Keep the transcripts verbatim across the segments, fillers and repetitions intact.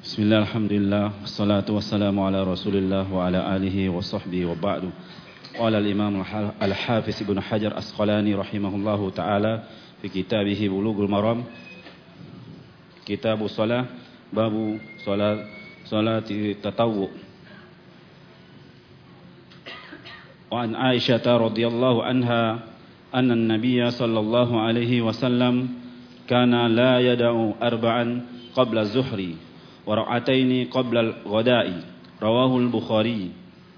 Bismillah, alhamdulillah, wassalatu wassalamu ala rasulillah wa ala alihi wa sahbihi wa ba'du. Qala al-imam al-hafiz ibn Hajar Asqalani rahimahullahu ta'ala fi kitabihi Bulughul Maram, Kitabus Shalah, babu salat salati tatawwu. Wa an Aisyah radhiyallahu anha anna an-nabiy sallallahu alaihi wasallam kana la yada'u arba'an qabla az-zuhri wa ra'ataini qabla al-ghada'i, rawahu al-Bukhari.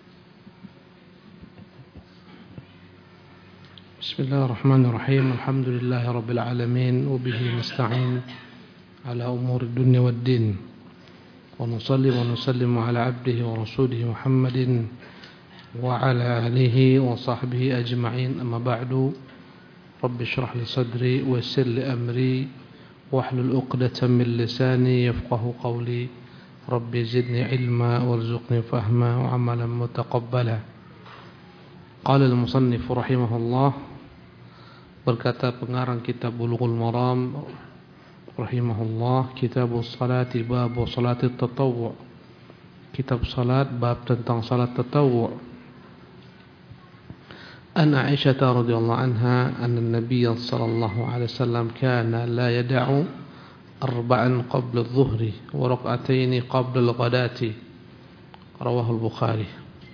Bismillahirrahmanirrahim. Alhamdulillahi rabbil alamin wa bihi nasta'in ala umuri dunya waddin. Wa nusalli wa nusallimu ala abdihi wa rasulihi Muhammadin wa ala alihi wa sahbihi ajma'in. Amma ba'du. Rabbi shrah li sadri wa yassir li amri wahlul 'uqdatam min lisani yafqahu qawli. Rabbi zidni ilma warzuqni fahma wa 'amalan mutaqabbala. Qala al-musannif rahimahullah, berkata pengarang kitab Bulughul Maram rahimahullah, Kitabus Salati bab salati tatawwu', kitab salat bab tentang salat tatawwu'. An Aisyah radhiyallahu anha anna an-nabiy sallallahu alaihi wasallam kana la yad'u arba'an qabla adh-dhuhri wa rak'atayn qabla al-ghadati, rawahu al-Bukhari.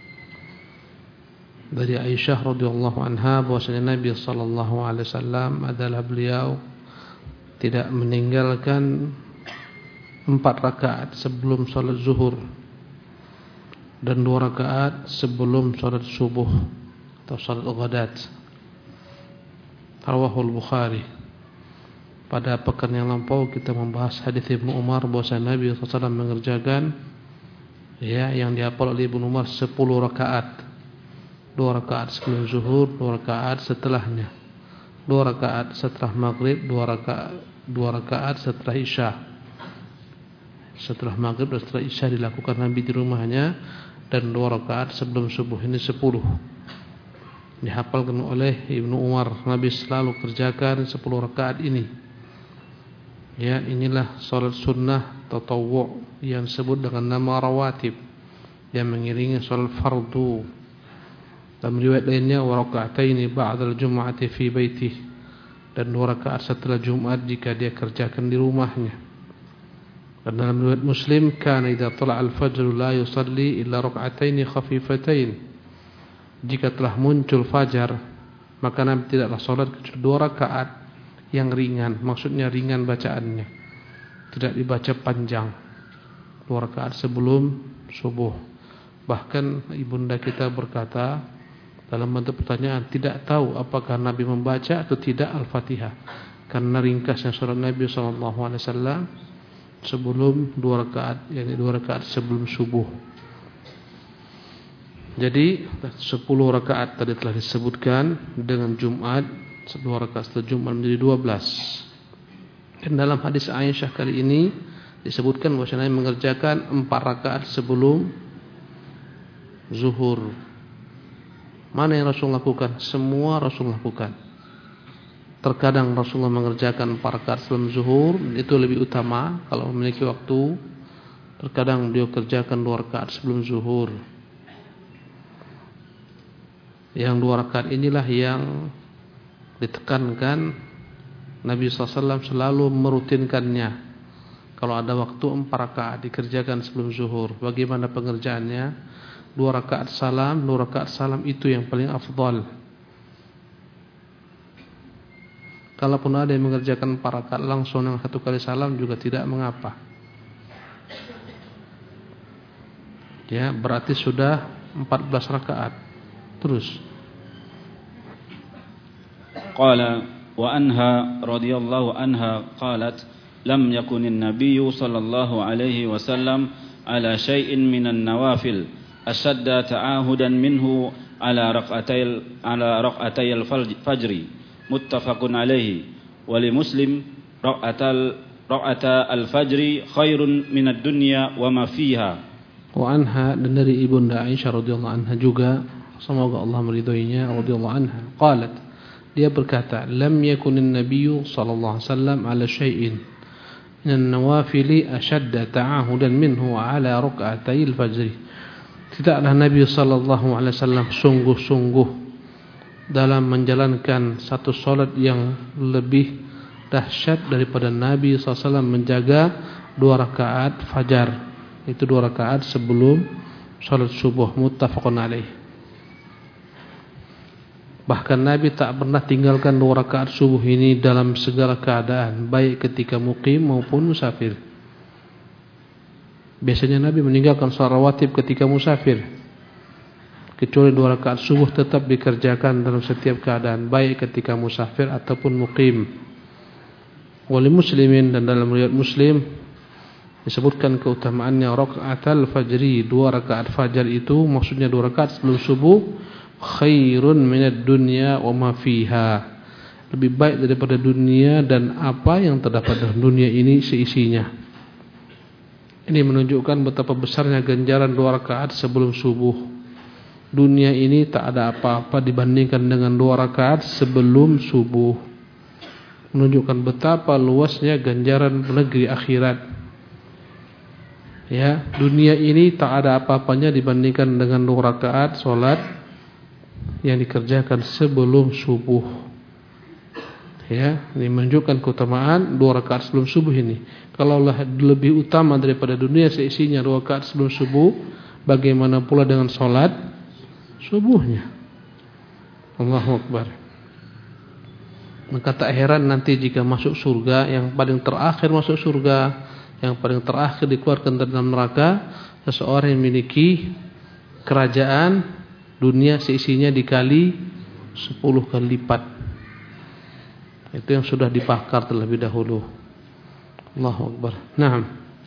Dari Aisyah radhiyallahu anha bahwasanya Nabi sallallahu alaihi wasallam adalah beliau tidak meninggalkan empat rakaat sebelum salat zuhur dan dua rakaat sebelum salat subuh atau salat ghadat, rawahu al-Bukhari. Pada pekan yang lampau kita membahas hadis Ibnu Umar bahwasanya Nabi sallallahu alaihi wasallam mengerjakan ya yang dihafal oleh Ibnu Umar sepuluh rakaat. Dua rakaat sebelum zuhur, dua rakaat setelahnya, dua rakaat setelah maghrib, dua rakaat dua rakaat setelah isya. Setelah maghrib dan setelah isya dilakukan Nabi di rumahnya, dan dua rakaat sebelum subuh. Ini sepuluh dihafalkan oleh Ibnu Umar. Nabi selalu kerjakan sepuluh rakaat ini. Ya, inilah salat sunnah tatawwu' yang disebut dengan nama rawatib, yang mengiringi salat fardu. Dalam riwayat lainnya wa raka'ataini ba'da al-jum'ati fi baitih, dan dua rakaat setelah Jumat jika dia kerjakan di rumahnya. Dan dalam riwayat Muslim kana idza tala'a al-fajr la yusalli illa raka'ataini khafifatain, jika telah muncul fajar maka Nabi tidaklah salat kecuali dua rakaat yang ringan, maksudnya ringan bacaannya, tidak dibaca panjang, dua rakaat sebelum subuh. Bahkan ibunda kita berkata dalam bentuk pertanyaan, tidak tahu apakah Nabi membaca atau tidak Al-Fatihah, karena ringkasnya salat Nabi sallallahu alaihi wasallam sebelum dua rakaat, yakni dua rakaat sebelum subuh. Jadi sepuluh rakaat tadi telah disebutkan dengan Jumat, dua rakaat setelah Jumat menjadi dua belas. Dan dalam hadis Aisyah kali ini disebutkan bahwa Nabi mengerjakan empat rakaat sebelum zuhur. Mana yang Rasul lakukan? Semua Rasul lakukan. Terkadang Rasulullah mengerjakan empat rakaat sebelum zuhur, itu lebih utama kalau memiliki waktu. Terkadang beliau kerjakan dua rakaat sebelum zuhur. Yang dua rakaat inilah yang ditekankan Nabi sallallahu alaihi wasallam selalu merutinkannya. Kalau ada waktu empat rakaat dikerjakan sebelum zuhur. Bagaimana pengerjaannya? Dua rakaat salam, dua rakaat salam itu yang paling afdal. Kalaupun ada yang mengerjakan empat rakaat langsung dengan satu kali salam juga tidak mengapa. Ya, berarti sudah empat belas rakaat. Terus. Qala wa anha radhiyallahu anha qalat lam yakunin nabiyyu sallallahu alaihi wasallam ala syai'in minan nawafil ashadda ta'ahudan minhu ala raq'atayil ala raq'atayil fajri, muttafaqun alaihi. Wa li Muslim raq'atal raq'ata al-fajri khairun minad dunya wa ma fiha. Wa anha, dan dari ibunda Aisyah radhiyallahu anha juga, semoga Allah meridhoinya, radhiyallahu anha, qalat, dia berkata, lam yakunin nabiyyu sallallahu alaihi wasallam ala syai'in, minan nawafili ashadda ta'ahudan minhu ala rak'atayil fajr. Tidaklah Nabi sallallahu alaihi wasallam sungguh-sungguh dalam menjalankan satu salat yang lebih dahsyat daripada Nabi sallallahu alaihi wasallam menjaga dua rakaat fajar. Itu dua rakaat sebelum salat subuh, muttafaqun alaih. Bahkan Nabi tak pernah tinggalkan dua rakaat subuh ini dalam segala keadaan, baik ketika muqim maupun musafir. Biasanya Nabi meninggalkan salat rawatib ketika musafir, kecuali dua rakaat subuh tetap dikerjakan dalam setiap keadaan, baik ketika musafir ataupun muqim. Wali muslimin, dan dalam riwayat Muslim disebutkan keutamaannya rakaatul fajri, dua rakaat fajar itu maksudnya dua rakaat sebelum subuh, khairun minad dunya wa ma fiha, lebih baik daripada dunia dan apa yang terdapat dalam dunia ini seisinya. Ini menunjukkan betapa besarnya ganjaran dua rakaat sebelum subuh. Dunia ini tak ada apa-apa dibandingkan dengan dua rakaat sebelum subuh. Menunjukkan betapa luasnya ganjaran negeri akhirat. Ya, dunia ini tak ada apa-apanya dibandingkan dengan dua rakaat solat yang dikerjakan sebelum subuh. Ya, ini menunjukkan keutamaan dua rakaat sebelum subuh ini. Kalaulah lebih utama daripada dunia seisinya dua rakaat sebelum subuh, bagaimana pula dengan solat subuhnya? Allahu Akbar. Maka tak heran nanti jika masuk surga, yang paling terakhir masuk surga, yang paling terakhir dikeluarkan dari dalam neraka, seseorang yang memiliki kerajaan dunia seisinya dikali sepuluh kali lipat. Itu yang sudah dibakar terlebih dahulu. Allahu Akbar. Naam.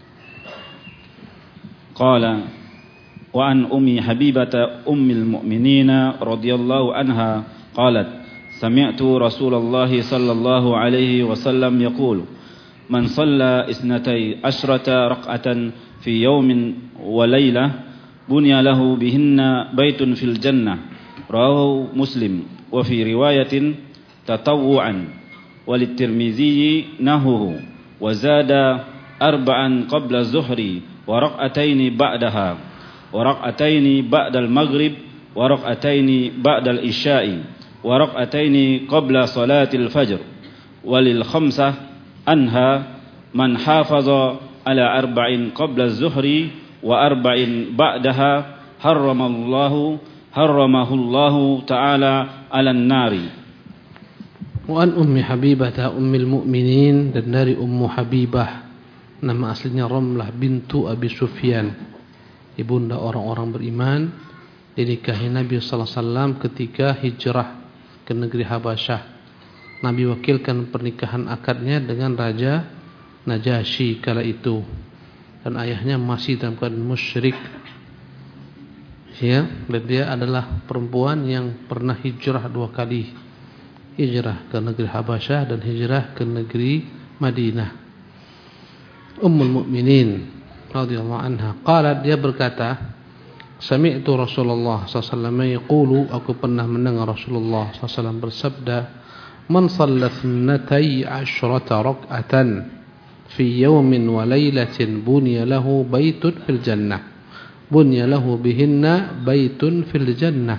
Qala wa an ummi Habibah ummil mu'minin radhiyallahu anha qalat sami'tu Rasulullah sallallahu alaihi wasallam yaqul man shalla isnatay ashrata rak'atan fi yawmin wa laylah bunya lahu bihinna baitun fil jannah, rawahu Muslim. Wa fi riwayatin tatawwu'an, walit Tirmizi nahuhu, wa zada arba'an qabla zuhri wa rak'ataini ba'daha wa rak'ataini ba'dal maghrib wa rak'ataini ba'dal isya'i wa rak'ataini qabla salatil fajr. Walil khamsah anha man hafaza ala arba'in qabla zuhri wa arba'in ba'daha harramallahu harramahullahu ta'ala 'alan nari. Wa an ummi Habibah ummil mu'minin, dan dari Ummu Habibah, nama aslinya Ramlah bintu Abi Sufyan, ibunda orang-orang beriman, dinikahi Nabi sallallahu alaihi wasallam ketika hijrah ke negeri Habasyah. Nabi wakilkan pernikahan akadnya dengan Raja Najasyi kala itu, dan ayahnya masih dalam keadaan musyrik. Ya, dan dia adalah perempuan yang pernah hijrah dua kali, hijrah ke negeri Habasyah dan hijrah ke negeri Madinah. Ummul Mukminin radhiyallahu anha qalat, dia berkata, sami'tu Rasulullah sallallahu alaihi wasallam yaqulu, aku pernah mendengar Rasulullah sallallahu alaihi wasallam bersabda, man shalla ithnatay asyrata rak'atan fi yawmin wa laylatin bunya lahu baitun fil jannah, bunya lahu bihinna baitun fil jannah.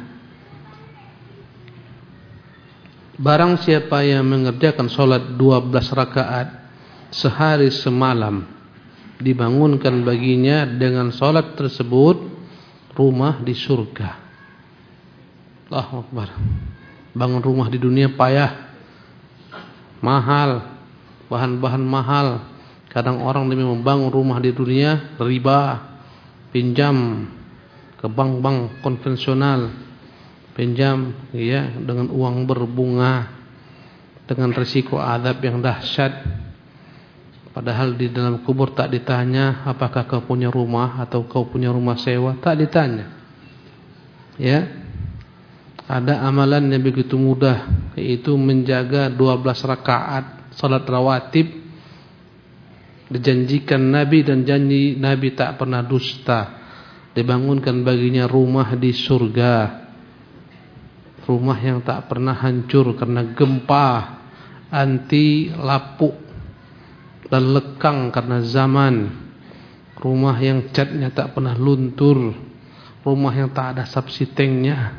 Barang siapa yang mengerjakan solat dua belas rakaat sehari semalam, dibangunkan baginya dengan solat tersebut rumah di surga. Allahu Akbar. Bangun rumah di dunia payah, mahal, bahan-bahan mahal. Kadang orang demi membangun rumah di dunia riba, pinjam ke bank-bank konvensional, pinjam ya dengan uang berbunga, dengan risiko azab yang dahsyat. Padahal di dalam kubur tak ditanya apakah kau punya rumah atau kau punya rumah sewa, tak ditanya. Ya. Ada amalan yang begitu mudah, yaitu menjaga dua belas rakaat salat rawatib. Dijanjikan Nabi dan janji Nabi tak pernah dusta. Dibangunkan baginya rumah di surga, rumah yang tak pernah hancur karena gempa, anti lapuk, dan lekang karena zaman, rumah yang catnya tak pernah luntur, rumah yang tak ada subsitengnya.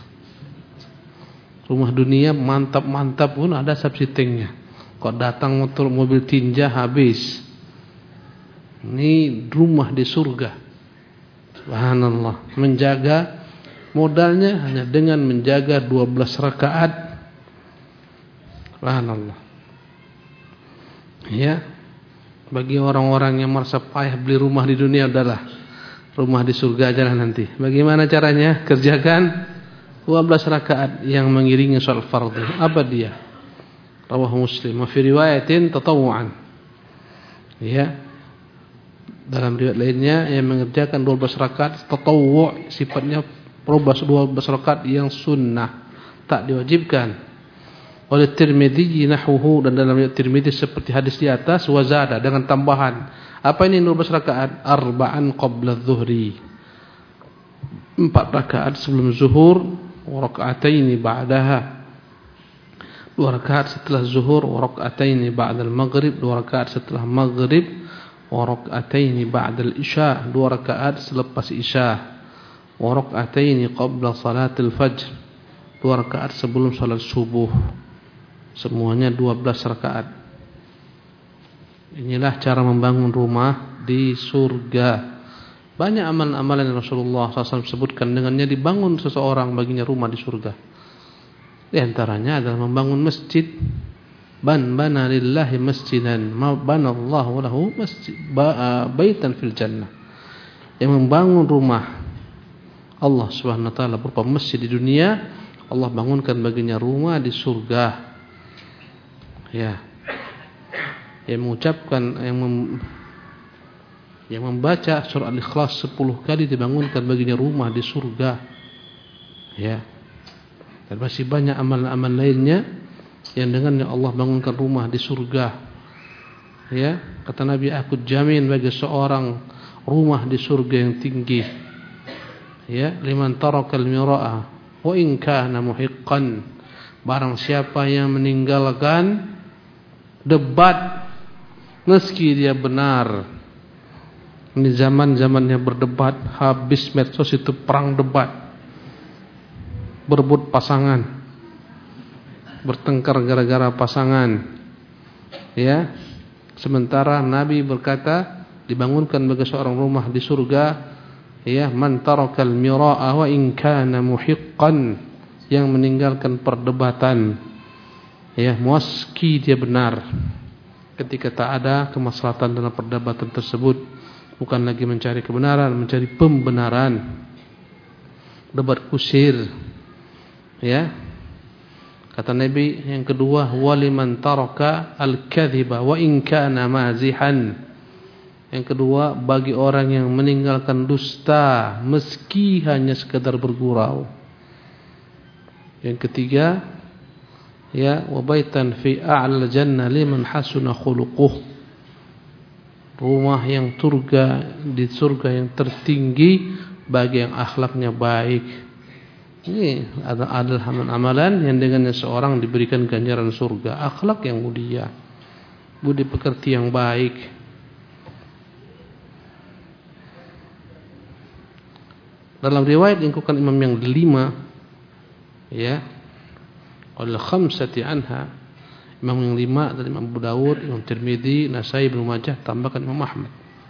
Rumah dunia mantap-mantap pun ada subsitengnya. Kok datang motor mobil tinja habis. Ini rumah di surga. Subhanallah. Menjaga modalnya hanya dengan menjaga dua belas rakaat. Subhanallah. Ya. Bagi orang-orang yang merasa payah beli rumah di dunia, adalah rumah di surga aja lah nanti. Bagaimana caranya? Kerjakan dua belas rakaat yang mengiringi salat fardhu. Apa dia? Rawahu Muslim. Wa fi riwayatin tatawu'an. Ya. Dalam riwayat lainnya yang mengerjakan dua belas rakaat tatawwu', sifatnya dua belas rakaat yang sunnah, tak diwajibkan. Oleh Tirmidzi nahwuhu, dan dalam riwayat Tirmidzi seperti hadis di atas, wazada dengan tambahan. Apa ini dua belas rakaat? Arba'an qabla adh-dhuhri. Empat rakaat sebelum zuhur, wa raka'ataini ba'daha. Dua rakaat setelah zuhur, wa raka'ataini ba'dal maghrib. Dua rakaat setelah maghrib, wa raka'ataini ba'dal isya. Dua rakaat selepas isya. Wa raka'ataini qabla salatil fajr. Dua rakaat sebelum salat subuh. Semuanya dua belas rakaat. Inilah cara membangun rumah di surga. Banyak amalan-amalan yang Rasulullah shallallahu alaihi wasallam sebutkan, dengannya dibangun seseorang baginya rumah di surga. Di antaranya adalah membangun masjid. Ban bana lillahi masjidan ma banallahu lahu masjid baitan fil jannah. Yang membangun rumah Allah Subhanahu wa taala berupa masjid di dunia, Allah bangunkan baginya rumah di surga. Ya. Yang mengucapkan, yang mem, yang membaca surah Al-Ikhlas sepuluh kali dibangunkan baginya rumah di surga. Ya. Dan masih banyak amalan-amalan lainnya yang dengannya Allah bangunkan rumah di surga. Ya, kata Nabi, aku jamin bagi seorang rumah di surga yang tinggi. Ya, liman tarakal mira'a wa in kana muhiqqan. Barang siapa yang meninggalkan debat meski dia benar. Ini zaman-zamannya berdebat, habis medsos itu perang debat, berebut pasangan, bertengkar gara-gara pasangan. Ya, sementara Nabi berkata dibangunkan bagi seorang rumah di surga. Ya, man tarakal mira'a wa in kana muhiqqan, yang meninggalkan perdebatan. Ya, meski dia benar, ketika tak ada kemaslahatan dalam perdebatan tersebut, bukan lagi mencari kebenaran, mencari pembenaran. Debat kusir. Ya. Kata Nabi yang kedua, waliman taraka al-kadhiba wa in kana mazihan. Yang kedua, bagi orang yang meninggalkan dusta meski hanya sekedar bergurau. Yang ketiga, ya, wa baitan fi a'la jannah liman hasuna khuluquh. Rumah yang surga, di surga yang tertinggi bagi yang akhlaknya baik. Ini adalah amalan yang dengannya seorang diberikan ganjaran surga. Akhlak yang mulia, budi pekerti yang baik. Dalam riwayat yang dikuatkan Imam yang lima, ya, oleh khamsati anha, Imam yang lima dari Imam Abu Dawud, Imam Tirmidzi, Nasai, Ibnu Majah, tambahkan Imam Ahmad.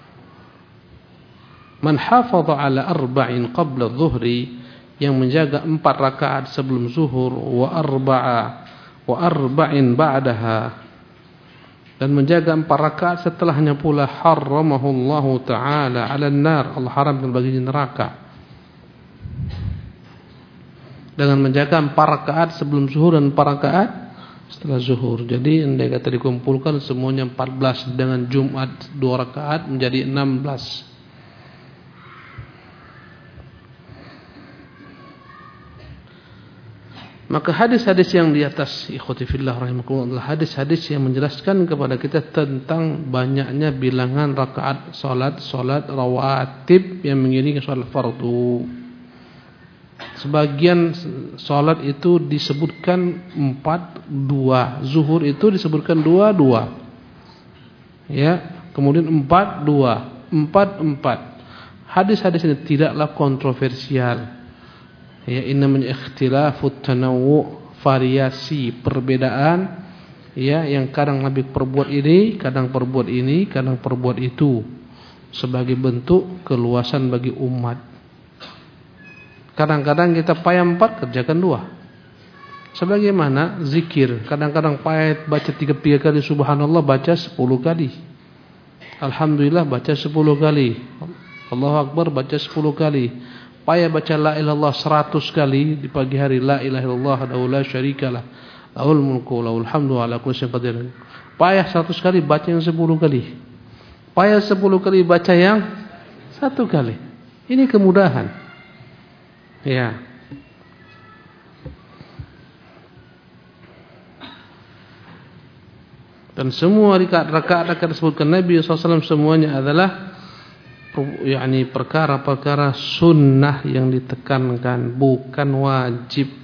Man hafadha ala arba'in qabla dhuhri, yang menjaga empat rakaat sebelum zuhur, wa arba'a wa arba'in ba'daha, dan menjaga empat rakaat setelahnya pula, harramahullahu ta'ala 'alan nar, Allah haramkan baginya neraka. Dengan menjaga empat rakaat sebelum zuhur dan empat rakaat setelah zuhur. Jadi andai kata dikumpulkan semuanya empat belas, dengan Jumat dua rakaat menjadi enam belas. Maka hadis-hadis yang di atas, ikhwati fillah rahimakumullah, adalah hadis-hadis yang menjelaskan kepada kita tentang banyaknya bilangan rakaat salat-salat rawatib yang mengiringi salat fardu. Sebagian salat itu disebutkan empat, dua. Zuhur itu disebutkan dua, dua. Ya, kemudian empat dua, empat empat. Hadis-hadis ini tidaklah kontroversial. Ya, ini namanya ikhtilafut tanawwu, variasi, perbedaan. Ya, yang kadang Nabi perbuat ini, kadang perbuat ini, kadang perbuat itu, sebagai bentuk keluasan bagi umat. Kadang-kadang kita payah empat, kerjakan dua. Sebagaimana zikir, kadang-kadang payah baca tiga tiga kali subhanallah, baca sepuluh kali. Alhamdulillah baca sepuluh kali. Allahu Akbar baca sepuluh kali. Payah baca la ilaha illallah seratus kali di pagi hari, la ilaha illallah wahdahu la syarikalah, lahul mulku lahul hamdu ala kulli syai'in qadir. Payah seratus kali baca yang sepuluh kali. Payah sepuluh kali baca yang satu kali. Ini kemudahan. Ya. Dan semua rakaat-rakaat disebutkan Nabi sallallahu alaihi wasallam semuanya adalah yakni perkara-perkara sunnah yang ditekankan, bukan wajib.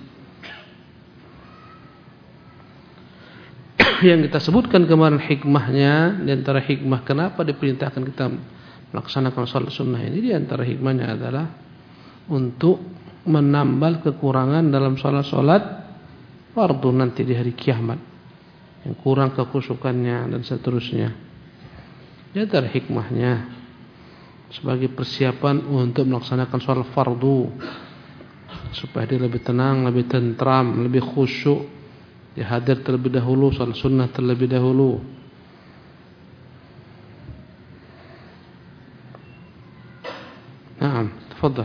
Yang kita sebutkan kemarin hikmahnya, di antara hikmah kenapa diperintahkan kita melaksanakan salat sunnah ini, di antara hikmahnya adalah untuk menambal kekurangan dalam salat-salat fardu nanti di hari kiamat, yang kurang kekhusyukannya dan seterusnya. Di antara hikmahnya sebagai persiapan untuk melaksanakan salat fardu, supaya dia lebih tenang, lebih tentram, lebih khusyuk. Dia hadir terlebih dahulu, salat sunnah terlebih dahulu. Naam, tafadhal.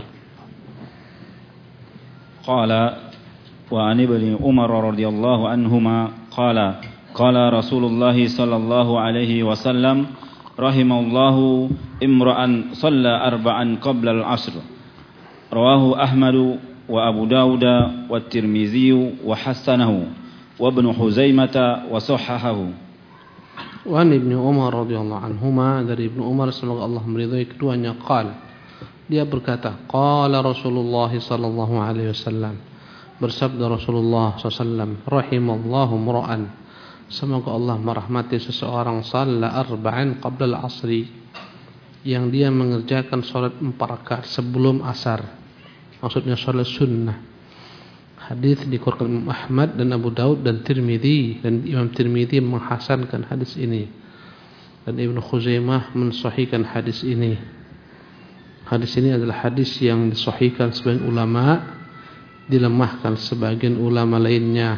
Qala wa an ibni Umar radhiyallahu anhuma qala qala Rasulullah sallallahu alaihi wasallam rahimallahu imra'an shalla arba'an qabla al-'asr. Rawahu Ahmad wa Abu Dawud wa Tirmizi wa hasanahu. وابن حزيمة وصححه. Wa Ibnu Umar radhiyallahu anhuma, dari Ibnu Umar semoga Allah meridhai keduanya, qala, dia berkata, qala Rasulullah sallallahu alaihi wasallam, bersabda Rasulullah sallallahu alaihi wasallam, rahimallahu mura'an, semoga Allah merahmati seseorang, shalla arba'an qabla al-'asri, yang dia mengerjakan salat empat rakaat sebelum asar, maksudnya salat sunnah. Hadis dikeluarkan Imam Ahmad dan Abu Daud dan Tirmizi, dan Imam Tirmizi menghasankan hadis ini, dan Ibnu Khuzaimah mensahihkan hadis ini. Hadis ini adalah hadis yang disahihkan sebagian ulama, dilemahkan sebagian ulama lainnya.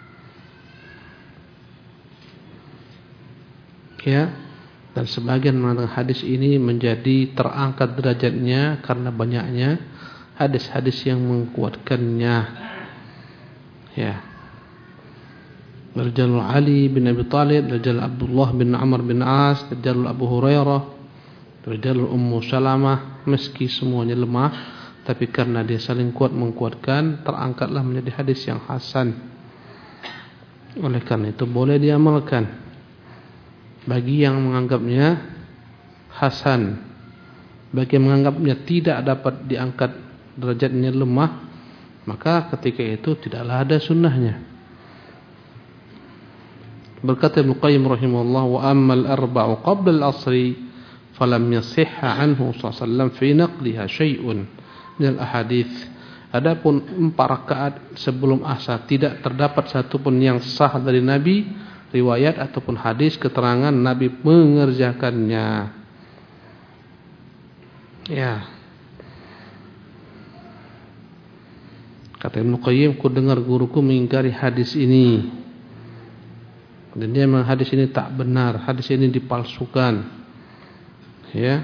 Ya, dan sebagian mengatakan hadis ini menjadi terangkat derajatnya karena banyaknya hadis-hadis yang menguatkannya. Ya, Jalul Ali bin Abi Talib, Jalul Abdullah bin Amr bin As, Jalul Abu Hurairah, Jalul Ummu Salamah, meski semuanya lemah, tapi karena dia saling kuat menguatkan, terangkatlah menjadi hadis yang hasan. Oleh karena itu boleh diamalkan bagi yang menganggapnya hasan. Bagi yang menganggapnya tidak dapat diangkat derajatnya lemah, maka ketika itu tidaklah ada sunnahnya. Berkata Ibnu Qayyim rahimahullah, wa ammal arba'u qabla al-'asri falam yasihha anhu sallallahu alaihi wasallam fi naqliha syai'un min al-ahadits. Adapun empat rakaat sebelum asar tidak terdapat satupun yang sah dari Nabi, riwayat ataupun hadis keterangan Nabi mengerjakannya. Ya. Kata Ibnu Qayyim, ku dengar guruku mengingkari hadis ini, dan dia memang hadis ini tak benar, hadis ini dipalsukan. Ya.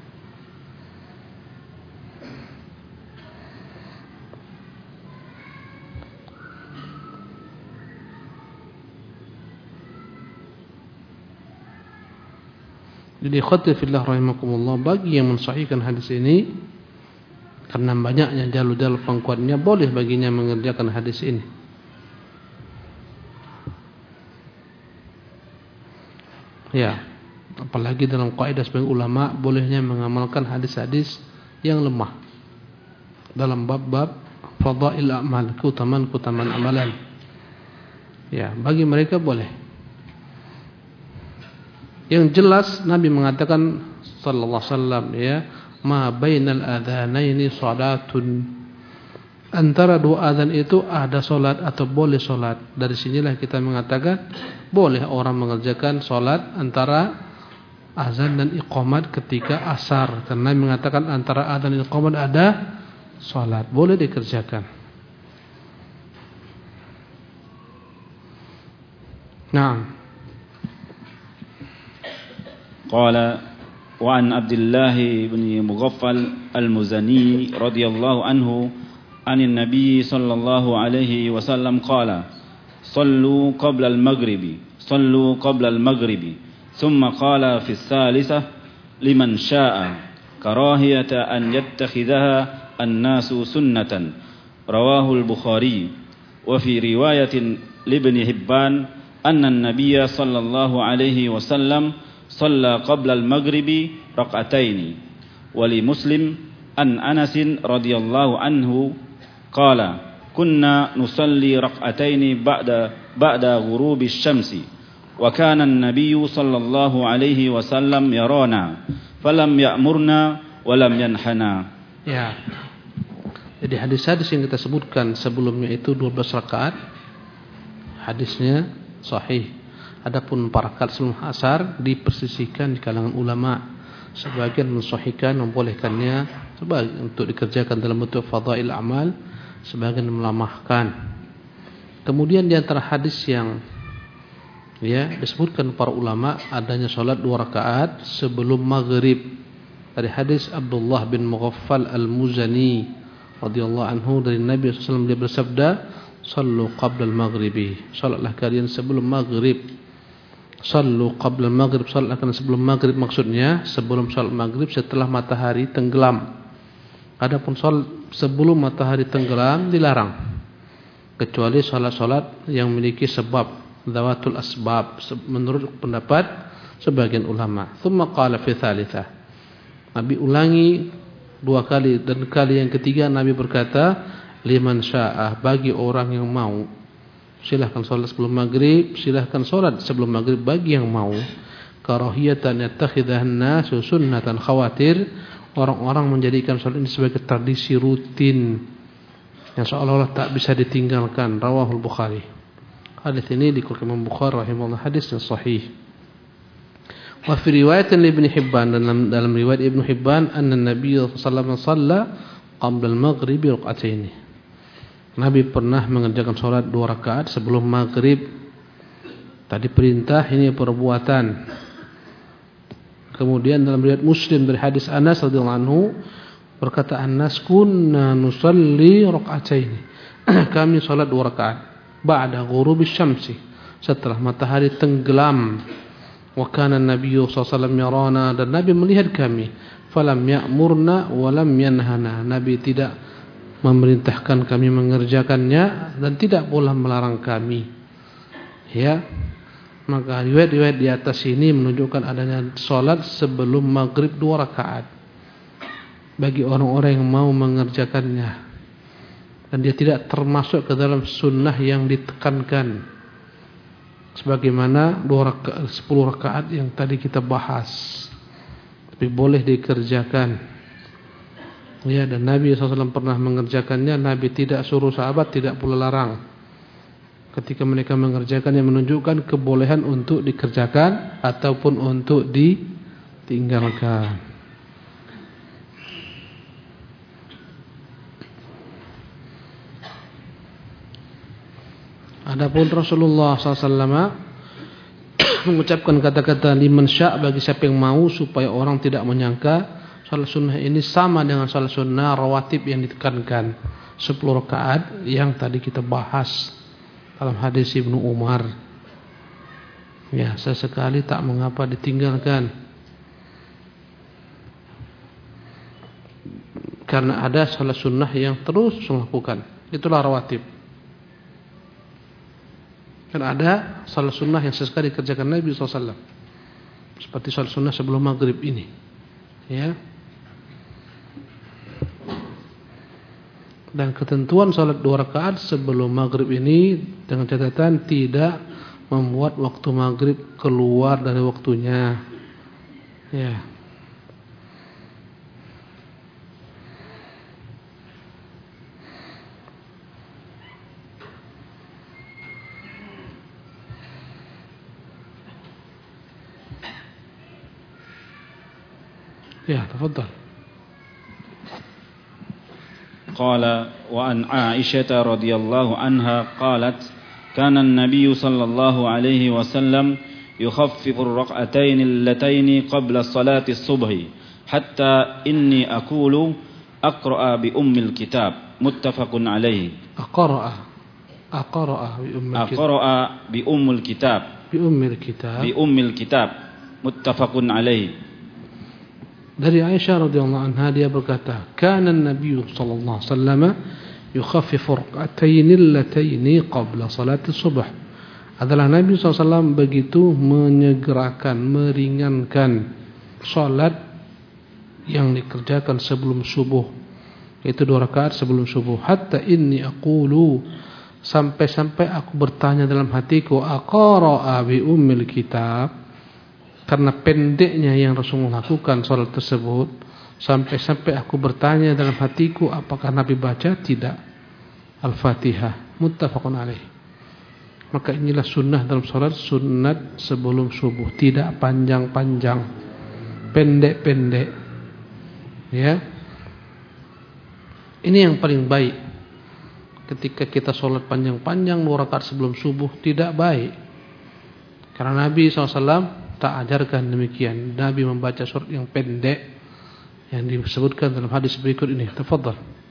Jadi khatir fillah rahimakumullah, bagi yang mensahihkan hadis ini karena banyaknya jalur-jalur pengkuatnya, boleh baginya mengerjakan hadis ini. Ya, apalagi dalam kaidah sebagian ulama bolehnya mengamalkan hadis-hadis yang lemah dalam bab-bab fadail amal, keutamaan-keutamaan amalan. Ya, bagi mereka boleh. Yang jelas Nabi mengatakan sallallahu alaihi wasallam ya, ma bainal adzanaini salatun. Antara dua azan itu ada solat atau boleh solat. Dari sinilah kita mengatakan boleh orang mengerjakan solat antara azan dan iqamat ketika asar. Karena Nabi mengatakan antara azan dan iqamat ada solat, boleh dikerjakan. Naam. Qala wa an Abdullah bin Mughaffal al-Muzani radhiyallahu anhu عن النبي صلى الله عليه وسلم قال صلوا قبل المغرب صلوا قبل المغرب ثم قال في الثالثة لمن شاء كراهية أن يتخذها الناس سنة رواه البخاري وفي رواية لابن حبان أن النبي صلى الله عليه وسلم صلى قبل المغرب ركعتين ولمسلم عن أنس رضي الله عنه قال كنا نصلي ركعتين بعد بعد غروب الشمس وكان النبي صلى الله عليه وسلم يرانا فلم يأمرنا ولم ينهنا. Ya. Jadi hadis-hadis yang kita sebutkan sebelumnya itu dua belas rakaat. Hadisnya sahih. Adapun empat rakaat sebelum asar dipersisihkan di kalangan ulama. Sebagian mensahihkan membolehkannya sebagian untuk dikerjakan dalam bentuk fadail amal, sebagian melemahkan. Kemudian di antara hadis yang ya disebutkan para ulama adanya salat dua rakaat sebelum maghrib. Dari hadis Abdullah bin Mughaffal al-Muzani radhiyallahu anhu dari Nabi sallallahu alaihi wasallam, dia bersabda, "Shallu qabla al-maghribi." Salatlah kalian sebelum maghrib. Shallu qabla al-maghrib, salatlah kalian sebelum maghrib, maksudnya sebelum salat maghrib setelah matahari tenggelam. Adapun salat sebelum matahari tenggelam dilarang, kecuali salat-salat yang memiliki sebab, dzawatul asbab, menurut pendapat sebagian ulama. Tsumma qala fi tsalitsah. Nabi ulangi dua kali, dan kali yang ketiga Nabi berkata, liman sya'ah, bagi orang yang mau. Silahkan salat sebelum maghrib, silahkan salat sebelum maghrib bagi yang mau. Karahiyatan yattakhidhahan nasu sunnatan, khawatir orang-orang menjadikan salat ini sebagai tradisi rutin yang seolah-olah tak bisa ditinggalkan. Rawahul Bukhari. Hadis ini dikeluarkan Imam Bukhari rahimahullah, hadis yang sahih. Wa fi riwayat Ibnu Hibban, dalam dalam riwayat Ibnu Hibban, anna Nabi sallallahu alaihi wasallam shalla qabla al-maghrib rak'ataini. Nabi pernah mengerjakan salat dua rakaat sebelum maghrib. Tadi perintah, ini perbuatan. Kemudian dalam riwayat Muslim dari hadis Anas radhiyallahu anhu, berkata Anas, kunna nusalli rak'ataini. Kami salat dua rakaat ba'da ghurubisy syamsi, setelah matahari tenggelam. Wa kana an-nabiyyu sallallahu alaihi wasallam yarana, dan Nabi melihat kami. Falam ya'murna wa lam yanhana. Nabi tidak memerintahkan kami mengerjakannya dan tidak pula melarang kami. Ya. Maka riwayat-riwayat di atas ini menunjukkan adanya salat sebelum maghrib dua rakaat bagi orang-orang yang mau mengerjakannya, dan dia tidak termasuk ke dalam sunnah yang ditekankan, sebagaimana dua rakaat, sepuluh rakaat yang tadi kita bahas, tapi boleh dikerjakan. Ya, dan Nabi sallallahu alaihi wasallam pernah mengerjakannya. Nabi tidak suruh sahabat, tidak pula larang. Ketika mereka mengerjakannya menunjukkan kebolehan untuk dikerjakan ataupun untuk ditinggalkan. Adapun Rasulullah sallallahu alaihi wasallam mengucapkan kata-kata liman sya', bagi siapa yang mau, supaya orang tidak menyangka salat sunnah ini sama dengan salat sunnah rawatib yang ditekankan sepuluh rakaat yang tadi kita bahas dalam hadis Ibnu Umar. Ya, sesekali tak mengapa ditinggalkan, karena ada salat sunnah yang terus melakukan, itulah rawatib. Dan ada salat sunnah yang sesekali dikerjakan Nabi sallallahu alaihi wasallam, seperti salat sunnah sebelum maghrib ini. Ya. Dan ketentuan salat dua rakaat sebelum maghrib ini dengan catatan tidak membuat waktu maghrib keluar dari waktunya. Ya. Ya, tafadhal. Qala wa an Aisyah radhiyallahu anha qalat kana an-nabiy sallallahu alaihi wasallam yukhaffifu ar-rak'atayn allatayn qabla salati as-subh hatta inni aqulu aqra'a bi ummil kitab muttafaqun alaihi. Aqra'a aqra'a bi ummil kitab. Aqra'a bi ummil kitab. Bi ummil kitab. Bi ummil kitab muttafaqun alaihi. Dari Aisyah radhiyallahu anha dia berkata, "Kana an-nabiy sallallahu alaihi wasallam yukhaffifu rak'atayn allatayn qabla salati subh." Adalah Nabi sallallahu alaihi wasallam begitu menyegerakan, meringankan salat yang dikerjakan sebelum subuh, yaitu dua rakaat sebelum subuh. Hatta inni aqulu, sampai-sampai aku bertanya dalam hatiku, aqra'a bi ummil kitab. Karena pendeknya yang Rasulullah lakukan salat tersebut, sampai-sampai aku bertanya dalam hatiku, apakah Nabi baca? Tidak. Al-Fatihah. Muttafaqun alaih. Maka inilah sunnah dalam salat, sunnat sebelum subuh, tidak panjang-panjang, pendek-pendek. Ya. Ini yang paling baik. Ketika kita salat panjang-panjang dua rakaat sebelum subuh, tidak baik. Karena Nabi sallallahu alaihi wasallam tak ajarkan demikian. Nabi membaca surat yang pendek yang disebutkan dalam hadis berikut ini. Tafadhal.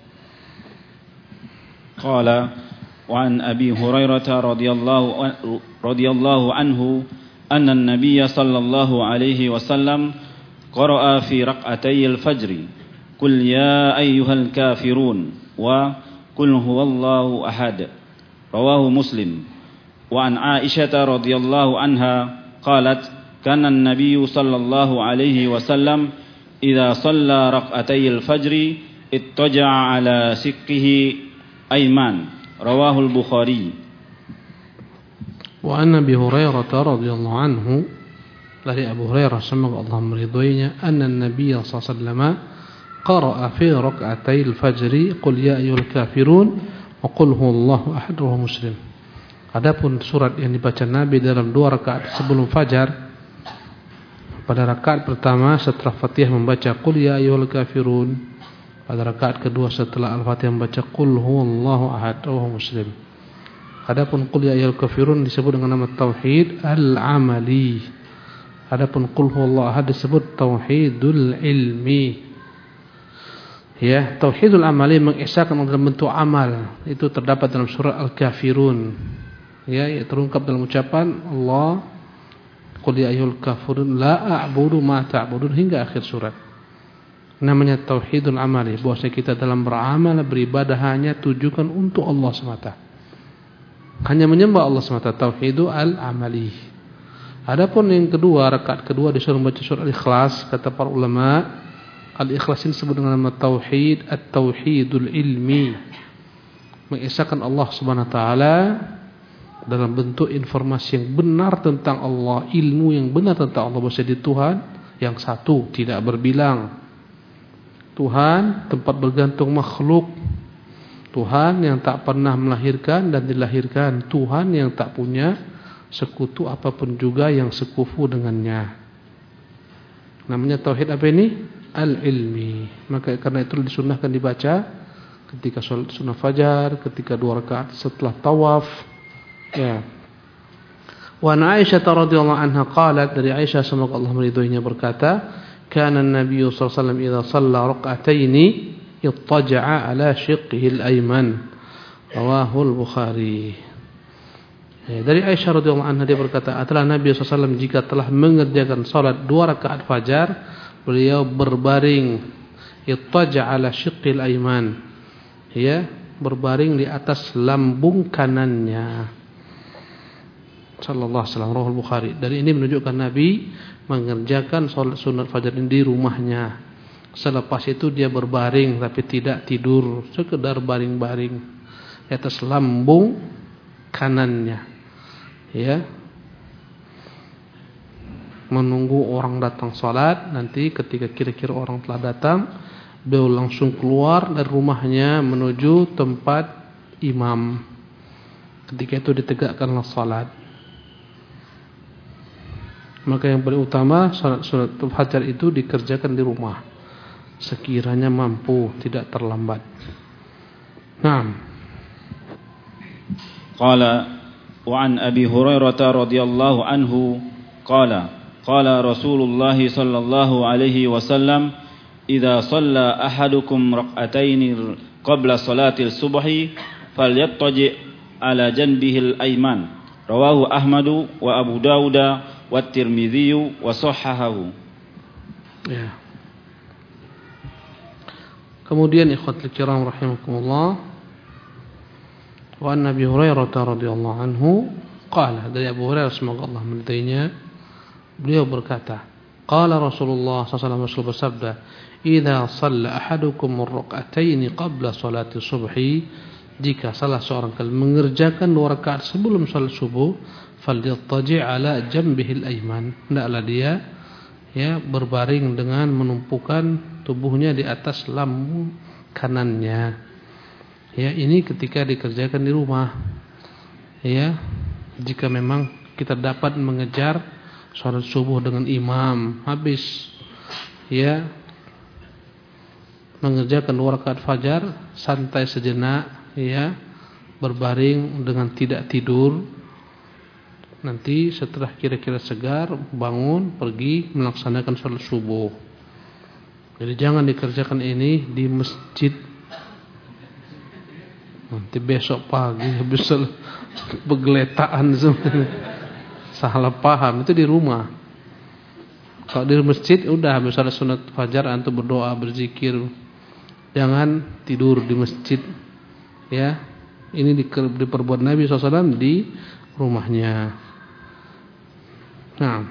Qala wa an Abi Hurairah radhiyallahu radhiyallahu anhu anna an-nabiy sallallahu alaihi wasallam qara'a fi rak'atay al-fajr qul ya ayyuhal kafirun wa qul huwallahu ahad. Rawahu Muslim. Wa an Aisyah radhiyallahu anha qalat kana an-nabiy sallallahu alaihi wasallam idza shalla rak'atay al-fajr ittaja'a ala sikkihi ayman. Rawahu al-Bukhari. Wa an Abi Hurairah radhiyallahu anhu, dari Abu Hurairah semoga Allah meridhoinya, anna an-nabiy sallallahu alaihi wasallam qara'a fi rak'atay al-fajr qul ya ayyuhal kafirun wa qul huwallahu ahad. Rawahu Muslim. Adapun surat yang dibaca Nabi dalam dua rakaat sebelum fajar, pada rakaat pertama setelah Fatihah membaca qul ya ayyuhal kafirun, pada rakaat kedua setelah Al-Fatihah membaca qul huwallahu ahad. Rawahu Muslim. Adapun qul ya ayyuhal kafirun disebut dengan nama tauhid al-amali. Adapun qul huwallahu ahad disebut tauhidul ilmi. Ya, tauhidul amali mengesahkan dalam bentuk amal. Itu terdapat dalam surah Al-Kafirun. Ya, ya terungkap dalam ucapan Allah, qul ya ayyuhal kafirun la a'budu ma ta'budun, hingga akhir surat. Namanya tauhidul amali, bahwa kita dalam beramal, beribadah hanya tujukan untuk Allah semata, hanya menyembah Allah semata. Tauhidul amali. Adapun yang kedua, rakaat kedua disuruh membaca surah Al-Ikhlas. Kata para ulama, Al-Ikhlas ini disebut dengan nama tauhid, at-tauhidul ilmi, mengesahkan Allah Subhanahu wa taala dalam bentuk informasi yang benar tentang Allah, ilmu yang benar tentang Allah, bahwa dia Tuhan yang satu, tidak berbilang, Tuhan tempat bergantung makhluk, Tuhan yang tak pernah melahirkan dan dilahirkan, Tuhan yang tak punya sekutu apapun juga yang sekufu dengannya. Namanya tauhid apa ini? Al-ilmi. Maka karena itu disunnahkan dibaca ketika salat sunnah fajar, ketika dua rakaat setelah tawaf. Ya. Wa Aisyah radhiyallahu anha qalat, dari Aisyah semoga Allah meridhoinya berkata, kana an-nabiy sallallahu alaihi wasallam idza shalla rak'atayn ittaja'a ala shiqqihi al-ayman. Rawahu al-Bukhari. Ya, dari Aisyah radhiyallahu anha dia berkata, adalah Nabi sallallahu alaihi wasallam jika telah mengerjakan salat dua rakaat fajar, beliau berbaring ittaja'a ala shiqqil ayman. Ya, berbaring di atas lambung kanannya. Sallallahu alaihi wasallam. Rawahu Bukhari. Dari ini menunjukkan Nabi mengerjakan salat sunat fajar ini di rumahnya. Selepas itu dia berbaring, tapi tidak tidur, sekedar baring-baring di atas lambung kanannya. Ya, menunggu orang datang salat. Nanti ketika kira-kira orang telah datang, beliau langsung keluar dari rumahnya menuju tempat imam. Ketika itu ditegakkanlah salat. Maka yang paling utama salat sunat fajar itu dikerjakan di rumah, sekiranya mampu, tidak terlambat. Naam. Qala wa an Abi Hurairah radhiyallahu anhu qala qala Rasulullah sallallahu alaihi wasallam idza shalla ahadukum rak'ataini qabla salatil subhi falyattaji ala janbihi al-ayman. Rawahu Ahmadu wa Abu Dawud wa Tirmidzi wa sahhahahu. Ya. Kemudian ikhwatul kiram rahimakumullah, wa an Abi Hurairah radhiyallahu anhu qala, dari Abu Hurairah semoga Allah meridainya, beliau berkata, qala Rasulullah sallallahu alaihi wasallam bersabda, idza shalla ahadukum ar-rak'ataini qabla salati subhi, jika salah seorang kalian mengerjakan dua rakaat sebelum salat subuh, falyattaji' ala janbihi al-ayman, hendaklah dia ya berbaring dengan menumpukan tubuhnya di atas lambung kanannya. Ya, ini ketika dikerjakan di rumah. Ya, jika memang kita dapat mengejar salat subuh dengan imam habis, ya, mengerjakan dua rakaat fajar, santai sejenak, ya, berbaring dengan tidak tidur. Nanti setelah kira-kira segar, bangun, pergi melaksanakan salat subuh. Jadi jangan dikerjakan ini di masjid. Nanti besok pagi habis begeletaan semuanya. Salah paham, itu di rumah. Kalau di masjid udah habis salat sunat fajar antum berdoa, berzikir. Jangan tidur di masjid. Ya. Ini diperbuat Nabi shallallahu alaihi wasallam di rumahnya. Nah.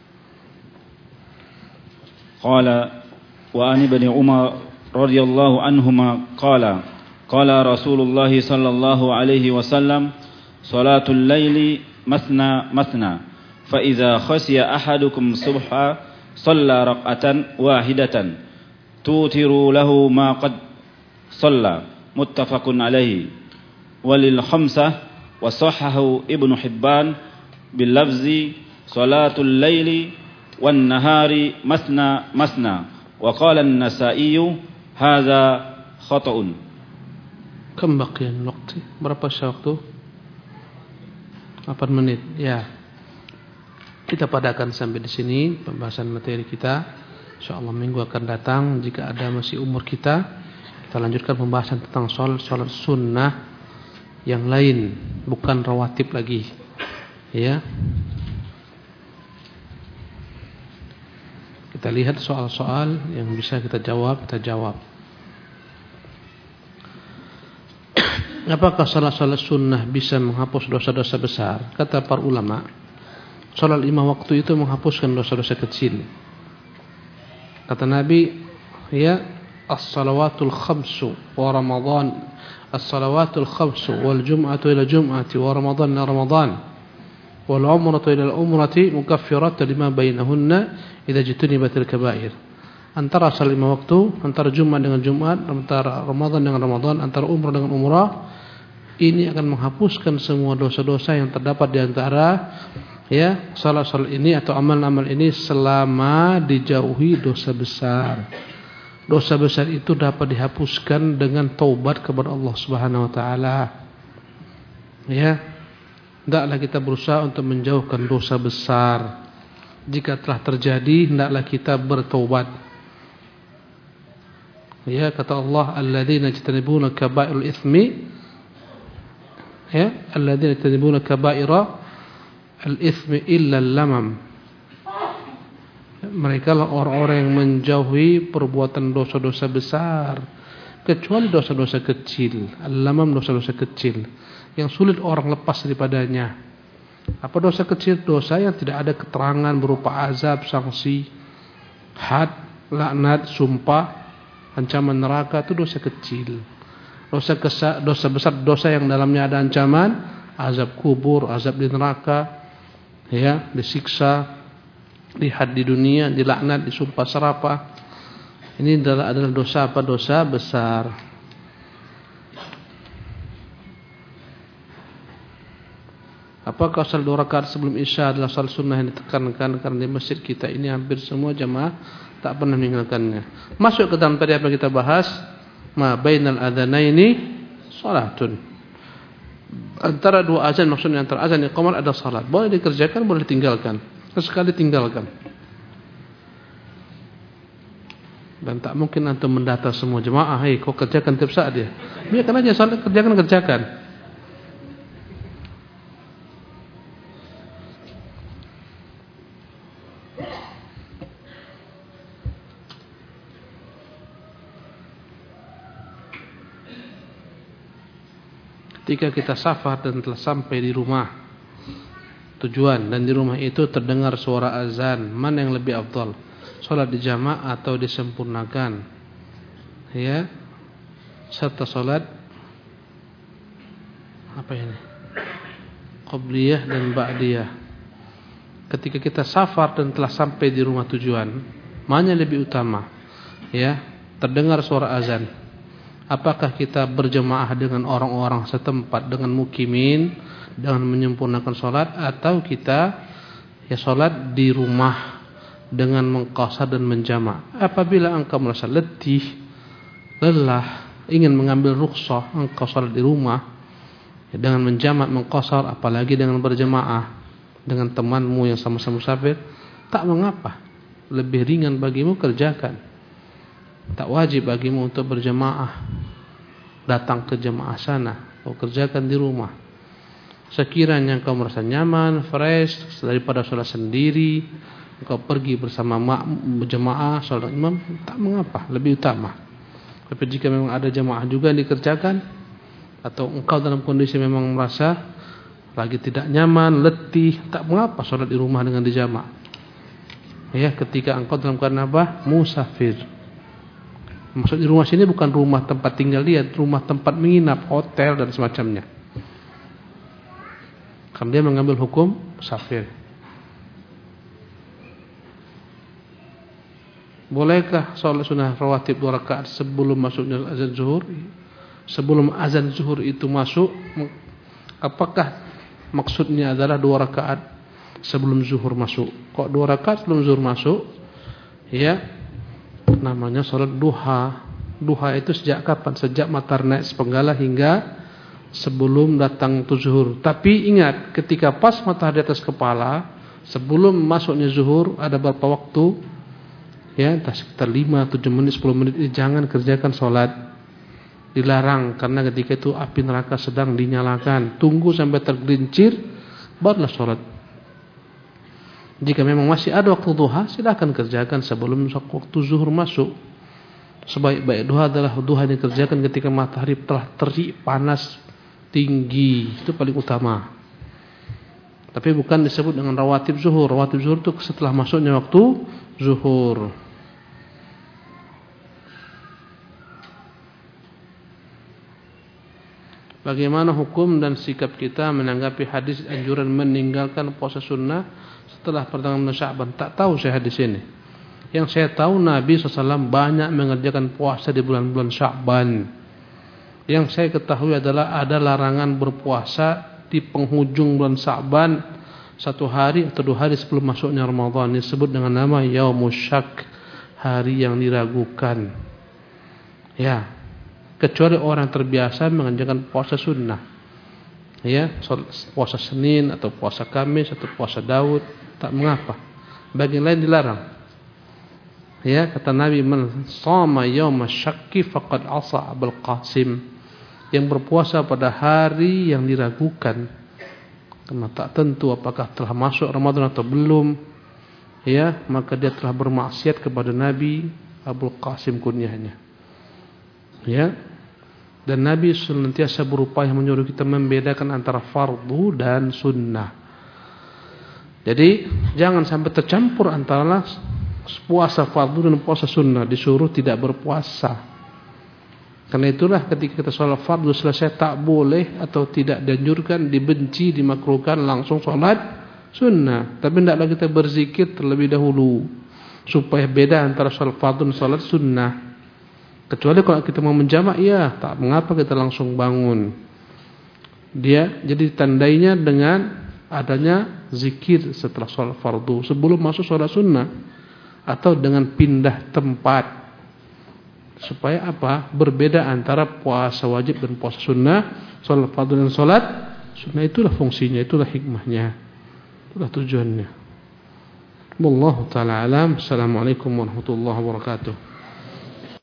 Qala wa an ibni Umar radhiyallahu anhuma qala qala Rasulullah sallallahu alaihi wasallam salatul laili masna masna fa idza khashiya ahadukum subha shalla rak'atan wahidatan tutiru lahu ma qad shalla muttafaqun alaihi walil khamsah wa sahhahu Ibnu Hibban bil lafzi salatul laili wan nahari masna masna wa qala an-Nasa'i hadza khata'un. Kam baqiyan waqti? Berapa waktu? delapan menit. Ya. Kita padakan sampai di sini pembahasan materi kita. Insyaallah minggu akan datang jika ada masih umur kita, kita lanjutkan pembahasan tentang salat salat sunnah yang lain, bukan rawatib lagi. Ya. Kita lihat soal-soal yang bisa kita jawab, kita jawab. Apakah salat-salat sunnah bisa menghapus dosa-dosa besar? Kata para ulama, salat lima waktu itu menghapuskan dosa-dosa kecil. Kata Nabi, ya, as-salawatul khamsu wa Ramadan, as-salawatul khamsu wal jum'atu ila jum'ati wa Ramadan ila Ramadan wal umratu ila umrati mukaffiratun lima bainahunna idza jutunibatil kaba'ir. Antara salat lima waktu, antara Jumat dengan Jumat, antara Ramadan dengan Ramadan, antara umrah dengan umrah, ini akan menghapuskan semua dosa-dosa yang terdapat di antara ya salat-salat ini atau amal-amal ini selama dijauhi dosa besar. Dosa besar itu dapat dihapuskan dengan taubat kepada Allah Subhanahu wa taala. Ya. Hendaklah kita berusaha untuk menjauhkan dosa besar. Jika telah terjadi, hendaklah kita bertaubat. Ya, kata Allah, alladzina yajtanibuna kaba'irul itsmi, ya, alladzina yajtanibuna kaba'ira al-itsmi illa al-lamam. Mereka lah orang-orang yang menjauhi perbuatan dosa-dosa besar, kecuali dosa-dosa kecil. Al-lamam, dosa-dosa kecil yang sulit orang lepas daripadanya. Apa dosa kecil? Dosa yang tidak ada keterangan berupa azab, sanksi, had, laknat, sumpah, ancaman neraka, itu dosa kecil. Dosa kesa, dosa besar, dosa yang dalamnya ada ancaman, azab kubur, azab di neraka, ya, disiksa, lihat di dunia, dilaknat, disumpah serapah. Ini adalah adalah dosa apa? Dosa besar. Apakah salat dua rakaat sebelum Isya adalah salat sunnah yang ditekankan? Karena di masjid kita ini hampir semua jamaah tak pernah meninggalkannya. Masuk ke dalam tadi apa kita bahas, ma bainal adzanaini salatun. Antara dua azan, maksudnya antara azan dan iqamah ada salat. Boleh dikerjakan, boleh ditinggalkan. Sesekali tinggalkan. Dan tak mungkin antum mendata semua jemaah, "Hei, kau kerjakan tiap saat ya." Biarkan aja salat, kerjakan kerjakan. Ketika kita safar dan telah sampai di rumah tujuan dan di rumah itu terdengar suara azan, mana yang lebih afdal? Salat di jamaah atau disempurnakan? Ya. Serta salat apa ini? Qabliyah dan ba'diyah. Ketika kita safar dan telah sampai di rumah tujuan, mana yang lebih utama? Ya, terdengar suara azan. Apakah kita berjemaah dengan orang-orang setempat, dengan mukimin, dengan menyempurnakan sholat, atau kita ya sholat di rumah dengan mengqasar dan menjamak? Apabila engkau merasa letih, lelah, ingin mengambil rukhsah, engkau sholat di rumah ya, dengan menjamak, mengqasar, apalagi dengan berjemaah dengan temanmu yang sama-sama musafir, tak mengapa. Lebih ringan bagimu, kerjakan. Tak wajib bagimu untuk berjemaah, datang ke jemaah sana, kau kerjakan di rumah. Sekiranya kau merasa nyaman, fresh, daripada sholat sendiri, kau pergi bersama jemaah, sholat imam, tak mengapa, lebih utama. Tapi jika memang ada jemaah juga yang dikerjakan, atau engkau dalam kondisi memang merasa lagi tidak nyaman, letih, tak mengapa sholat di rumah dengan dijamaah. Ya, ketika engkau dalam keadaan apa? Musafir. Maksud di rumah sini bukan rumah tempat tinggal dia, rumah tempat menginap, hotel dan semacamnya. Karena dia mengambil hukum musafir. Bolehkah sholat sunnah rawatib dua rakaat sebelum masuknya azan zuhur? Sebelum azan zuhur itu masuk, apakah maksudnya adalah dua rakaat sebelum zuhur masuk? Kok dua rakaat sebelum zuhur masuk? Ya, namanya sholat duha. Duha itu sejak kapan? Sejak matahari naik sepenggala hingga sebelum datang itu zuhur. Tapi ingat, ketika pas matahari di atas kepala, sebelum masuknya zuhur ada berapa waktu? Ya, entah sekitar lima, tujuh menit, sepuluh menit. Jangan kerjakan sholat. Dilarang, karena ketika itu api neraka sedang dinyalakan. Tunggu sampai tergelincir, barulah sholat. Jika memang masih ada waktu duha, silakan kerjakan sebelum waktu zuhur masuk. Sebaik-baik duha adalah duha yang dikerjakan ketika matahari telah terik, panas, tinggi. Itu paling utama. Tapi bukan disebut dengan rawatib zuhur. Rawatib zuhur itu setelah masuknya waktu zuhur. Bagaimana hukum dan sikap kita menanggapi hadis anjuran meninggalkan puasa sunnah setelah pertengahan Sya'ban? Tak tahu saya hadis ini. Yang saya tahu Nabi shallallahu alaihi wasallam banyak mengerjakan puasa di bulan-bulan Sya'ban. Yang saya ketahui adalah ada larangan berpuasa di penghujung bulan Sya'ban, satu hari atau dua hari sebelum masuknya Ramadan. Disebut dengan nama Yaumus Syak, hari yang diragukan. Ya, kecuali orang terbiasa mengerjakan puasa sunnah. Ya, puasa Senin atau puasa Kamis atau puasa Daud, tak mengapa. Bagi lain dilarang. Ya, kata Nabi, man shama yaumas syakki faqad asa Abul Qasim. Yang berpuasa pada hari yang diragukan, karena tak tentu apakah telah masuk Ramadan atau belum, ya, maka dia telah bermaksiat kepada Nabi. Abul Qasim kunyahnya. Ya. Dan Nabi senantiasa berupaya menyuruh kita membedakan antara fardu dan sunnah. Jadi jangan sampai tercampur antara puasa fardu dan puasa sunnah. Disuruh tidak berpuasa. Karena itulah ketika kita sholat fardu selesai, tak boleh atau tidak dianjurkan, dibenci, dimakruhkan langsung sholat Sunnah. Tapi tidaklah kita berzikir terlebih dahulu supaya beda antara salat fardhu dan salat sunnah. Kecuali kalau kita mau menjamak, ya tak mengapa kita langsung bangun. Dia jadi tandainya dengan adanya zikir setelah salat fardhu sebelum masuk salat sunnah, atau dengan pindah tempat. Supaya apa? Berbeda antara puasa wajib dan puasa sunnah, salat fardhu dan salat sunnah. Itulah fungsinya, itulah hikmahnya, itulah tujuannya. Wallahu ta'ala alam. Assalamualaikum warahmatullahi wabarakatuh.